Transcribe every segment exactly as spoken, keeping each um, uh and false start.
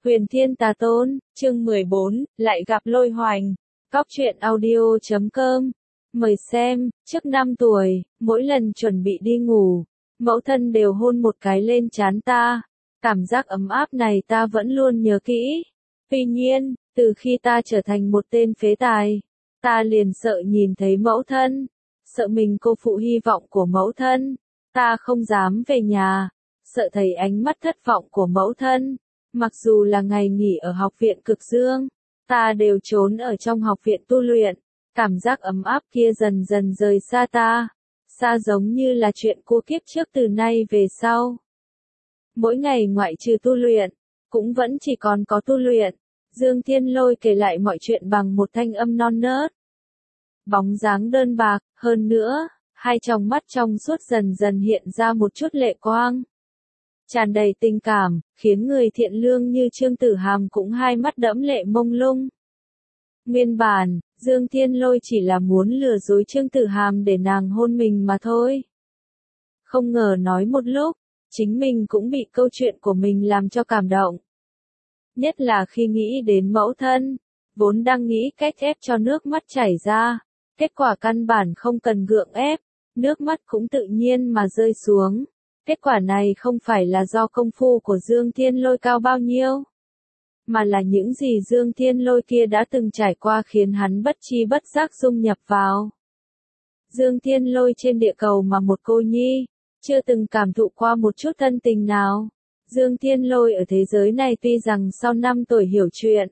Huyền Thiên Tà Tôn, chương mười bốn, lại gặp Lôi Hoành. Góc truyện audio chấm com. Mời xem, trước năm tuổi, mỗi lần chuẩn bị đi ngủ, mẫu thân đều hôn một cái lên trán ta. Cảm giác ấm áp này ta vẫn luôn nhớ kỹ. Tuy nhiên, từ khi ta trở thành một tên phế tài, ta liền sợ nhìn thấy mẫu thân, sợ mình cô phụ hy vọng của mẫu thân. Ta không dám về nhà, sợ thấy ánh mắt thất vọng của mẫu thân. Mặc dù là ngày nghỉ ở học viện Cực Dương, ta đều trốn ở trong học viện tu luyện. Cảm giác ấm áp kia dần dần rời xa ta, xa giống như là chuyện của kiếp trước từ nay về sau. Mỗi ngày ngoại trừ tu luyện, cũng vẫn chỉ còn có tu luyện. Dương Thiên Lôi kể lại mọi chuyện bằng một thanh âm non nớt. Bóng dáng đơn bạc, hơn nữa, hai tròng mắt trong suốt dần dần hiện ra một chút lệ quang. Tràn đầy tình cảm, khiến người thiện lương như Trương Tử Hàm cũng hai mắt đẫm lệ mông lung. Nguyên bản, Dương Thiên Lôi chỉ là muốn lừa dối Trương Tử Hàm để nàng hôn mình mà thôi. Không ngờ nói một lúc, chính mình cũng bị câu chuyện của mình làm cho cảm động. Nhất là khi nghĩ đến mẫu thân, vốn đang nghĩ cách ép cho nước mắt chảy ra, kết quả căn bản không cần gượng ép, nước mắt cũng tự nhiên mà rơi xuống. Kết quả này không phải là do công phu của Dương Thiên Lôi cao bao nhiêu, mà là những gì Dương Thiên Lôi kia đã từng trải qua khiến hắn bất chi bất giác dung nhập vào. Dương Thiên Lôi trên địa cầu mà một cô nhi, chưa từng cảm thụ qua một chút thân tình nào. Dương Thiên Lôi ở thế giới này tuy rằng sau năm tuổi hiểu chuyện,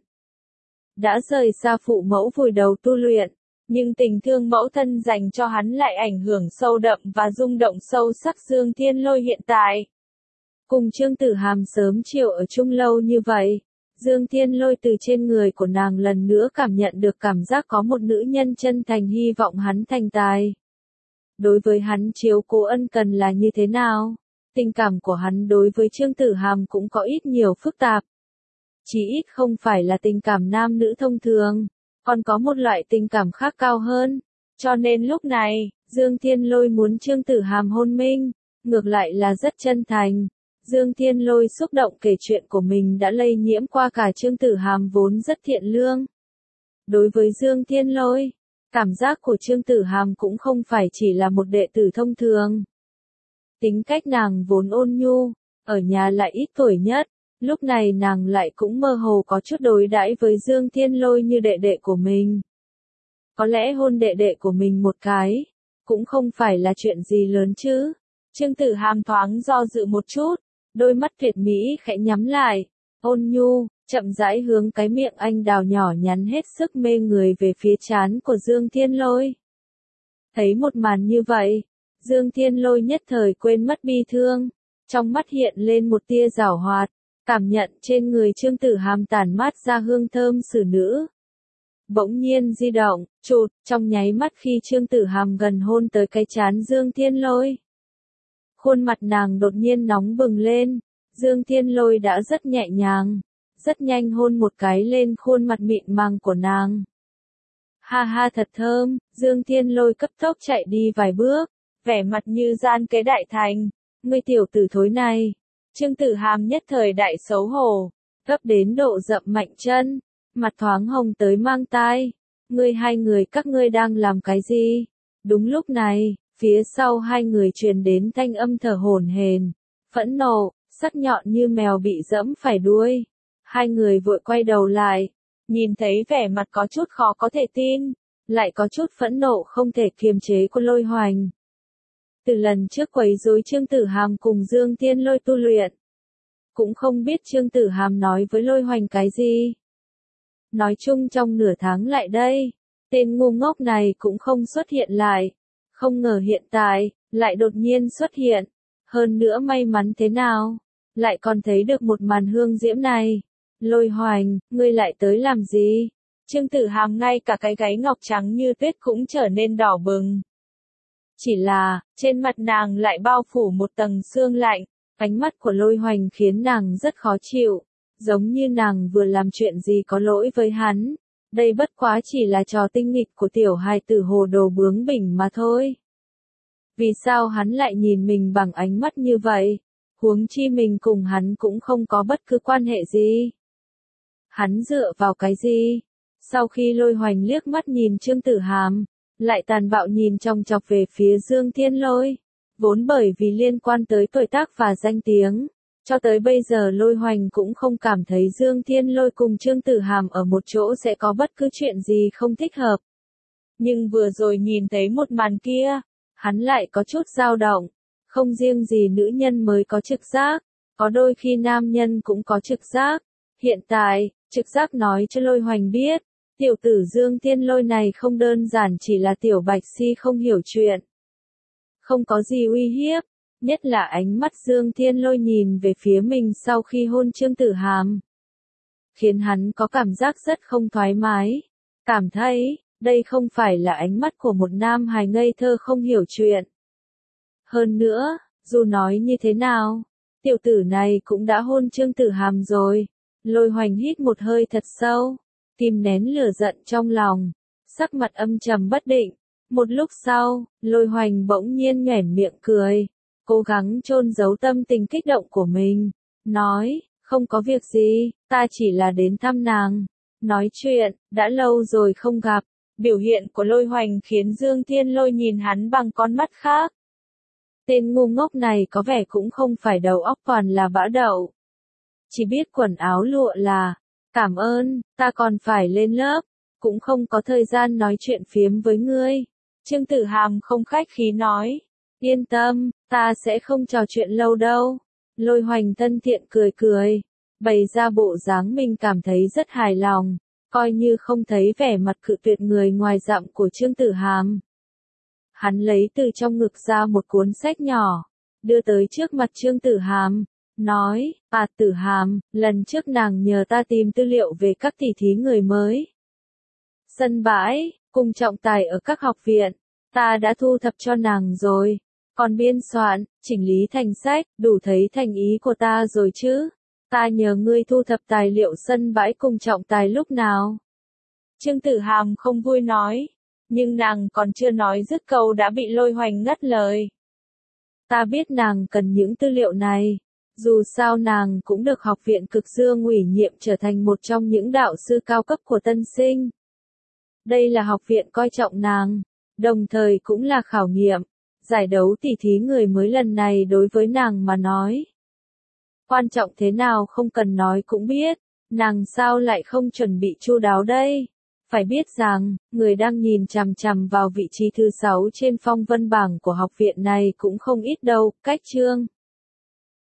đã rời xa phụ mẫu vùi đầu tu luyện, nhưng tình thương mẫu thân dành cho hắn lại ảnh hưởng sâu đậm và rung động sâu sắc Dương Thiên Lôi hiện tại. Cùng Trương Tử Hàm sớm chiều ở chung lâu như vậy, Dương Thiên Lôi từ trên người của nàng lần nữa cảm nhận được cảm giác có một nữ nhân chân thành hy vọng hắn thành tài. Đối với hắn chiếu cố ân cần là như thế nào? Tình cảm của hắn đối với Trương Tử Hàm cũng có ít nhiều phức tạp. Chỉ ít không phải là tình cảm nam nữ thông thường, còn có một loại tình cảm khác cao hơn. Cho nên lúc này, Dương Thiên Lôi muốn Trương Tử Hàm hôn mình, ngược lại là rất chân thành. Dương Thiên Lôi xúc động kể chuyện của mình đã lây nhiễm qua cả Trương Tử Hàm vốn rất thiện lương. Đối với Dương Thiên Lôi, cảm giác của Trương Tử Hàm cũng không phải chỉ là một đệ tử thông thường. Tính cách nàng vốn ôn nhu, ở nhà lại ít tuổi nhất, lúc này nàng lại cũng mơ hồ có chút đối đãi với Dương Thiên Lôi như đệ đệ của mình. Có lẽ hôn đệ đệ của mình một cái, cũng không phải là chuyện gì lớn chứ. Trương Tử Hàm thoáng do dự một chút, đôi mắt tuyệt mỹ khẽ nhắm lại, ôn nhu, chậm rãi hướng cái miệng anh đào nhỏ nhắn hết sức mê người về phía trán của Dương Thiên Lôi. Thấy một màn như vậy, Dương Thiên Lôi nhất thời quên mất bi thương, trong mắt hiện lên một tia giảo hoạt, cảm nhận trên người Trương Tử Hàm tản mát ra hương thơm xử nữ. Bỗng nhiên di động, chụt, trong nháy mắt khi Trương Tử Hàm gần hôn tới cái trán Dương Thiên Lôi. Khuôn mặt nàng đột nhiên nóng bừng lên, Dương Thiên Lôi đã rất nhẹ nhàng, rất nhanh hôn một cái lên khuôn mặt mịn màng của nàng. Ha ha thật thơm, Dương Thiên Lôi cấp tốc chạy đi vài bước, vẻ mặt như gian kế đại thành, ngươi tiểu tử thối này. Trương Tử Hàm nhất thời đại xấu hổ, gấp đến độ dậm mạnh chân, mặt thoáng hồng tới mang tai. Ngươi hai người các ngươi đang làm cái gì? Đúng lúc này, phía sau hai người truyền đến thanh âm thở hổn hển, phẫn nộ, sắc nhọn như mèo bị dẫm phải đuôi. Hai người vội quay đầu lại, nhìn thấy vẻ mặt có chút khó có thể tin, lại có chút phẫn nộ không thể kiềm chế của Lôi Hoành. Từ lần trước quấy rối Trương Tử Hàm cùng Dương Thiên Lôi tu luyện, cũng không biết Trương Tử Hàm nói với Lôi Hoành cái gì. Nói chung trong nửa tháng lại đây, tên ngu ngốc này cũng không xuất hiện lại. Không ngờ hiện tại, lại đột nhiên xuất hiện. Hơn nữa may mắn thế nào, lại còn thấy được một màn hương diễm này. Lôi Hoành, ngươi lại tới làm gì? Trương Tử Hàm ngay cả cái gáy ngọc trắng như tuyết cũng trở nên đỏ bừng. Chỉ là, trên mặt nàng lại bao phủ một tầng sương lạnh, ánh mắt của Lôi Hoành khiến nàng rất khó chịu, giống như nàng vừa làm chuyện gì có lỗi với hắn. Đây bất quá chỉ là trò tinh nghịch của tiểu hài tử hồ đồ bướng bỉnh mà thôi. Vì sao hắn lại nhìn mình bằng ánh mắt như vậy? Huống chi mình cùng hắn cũng không có bất cứ quan hệ gì. Hắn dựa vào cái gì? Sau khi Lôi Hoành liếc mắt nhìn Trương Tử Hàm, lại tàn bạo nhìn chòng chọc về phía Dương Thiên Lôi. Vốn bởi vì liên quan tới tuổi tác và danh tiếng, cho tới bây giờ Lôi Hoành cũng không cảm thấy Dương Thiên Lôi cùng Trương Tử Hàm ở một chỗ sẽ có bất cứ chuyện gì không thích hợp. Nhưng vừa rồi nhìn thấy một màn kia, hắn lại có chút dao động. Không riêng gì nữ nhân mới có trực giác, có đôi khi nam nhân cũng có trực giác. Hiện tại, trực giác nói cho Lôi Hoành biết, tiểu tử Dương Thiên Lôi này không đơn giản chỉ là tiểu bạch si không hiểu chuyện. Không có gì uy hiếp, nhất là ánh mắt Dương Thiên Lôi nhìn về phía mình sau khi hôn Trương Tử Hàm. Khiến hắn có cảm giác rất không thoải mái. Cảm thấy, đây không phải là ánh mắt của một nam hài ngây thơ không hiểu chuyện. Hơn nữa, dù nói như thế nào, tiểu tử này cũng đã hôn Trương Tử Hàm rồi. Lôi Hoành hít một hơi thật sâu, kìm nén lửa giận trong lòng, sắc mặt âm trầm bất định. Một lúc sau, Lôi Hoành bỗng nhiên nhoẻn miệng cười, cố gắng chôn giấu tâm tình kích động của mình, nói, không có việc gì, ta chỉ là đến thăm nàng. Nói chuyện, đã lâu rồi không gặp, biểu hiện của Lôi Hoành khiến Dương Thiên Lôi nhìn hắn bằng con mắt khác. Tên ngu ngốc này có vẻ cũng không phải đầu óc toàn là bã đậu. Chỉ biết quần áo lụa là, cảm ơn, ta còn phải lên lớp, cũng không có thời gian nói chuyện phiếm với ngươi. Trương Tử Hàm không khách khí nói, yên tâm, ta sẽ không trò chuyện lâu đâu. Lôi Hoành thân thiện cười cười, bày ra bộ dáng mình cảm thấy rất hài lòng, coi như không thấy vẻ mặt cự tuyệt người ngoài dặm của Trương Tử Hàm. Hắn lấy từ trong ngực ra một cuốn sách nhỏ, đưa tới trước mặt Trương Tử Hàm, nói, à Tử Hàm, lần trước nàng nhờ ta tìm tư liệu về các tỷ thí người mới. Sân bãi, cùng trọng tài ở các học viện, ta đã thu thập cho nàng rồi, còn biên soạn, chỉnh lý thành sách, đủ thấy thành ý của ta rồi chứ. Ta nhờ ngươi thu thập tài liệu sân bãi cùng trọng tài lúc nào? Trương Tử Hàm không vui nói, nhưng nàng còn chưa nói dứt câu đã bị Lôi Hoành ngắt lời. Ta biết nàng cần những tư liệu này, dù sao nàng cũng được học viện Cực Dương ủy nhiệm trở thành một trong những đạo sư cao cấp của tân sinh. Đây là học viện coi trọng nàng, đồng thời cũng là khảo nghiệm, giải đấu tỷ thí người mới lần này đối với nàng mà nói. Quan trọng thế nào không cần nói cũng biết, nàng sao lại không chuẩn bị chu đáo đây? Phải biết rằng, người đang nhìn chằm chằm vào vị trí thứ sáu trên phong vân bảng của học viện này cũng không ít đâu, cách Trương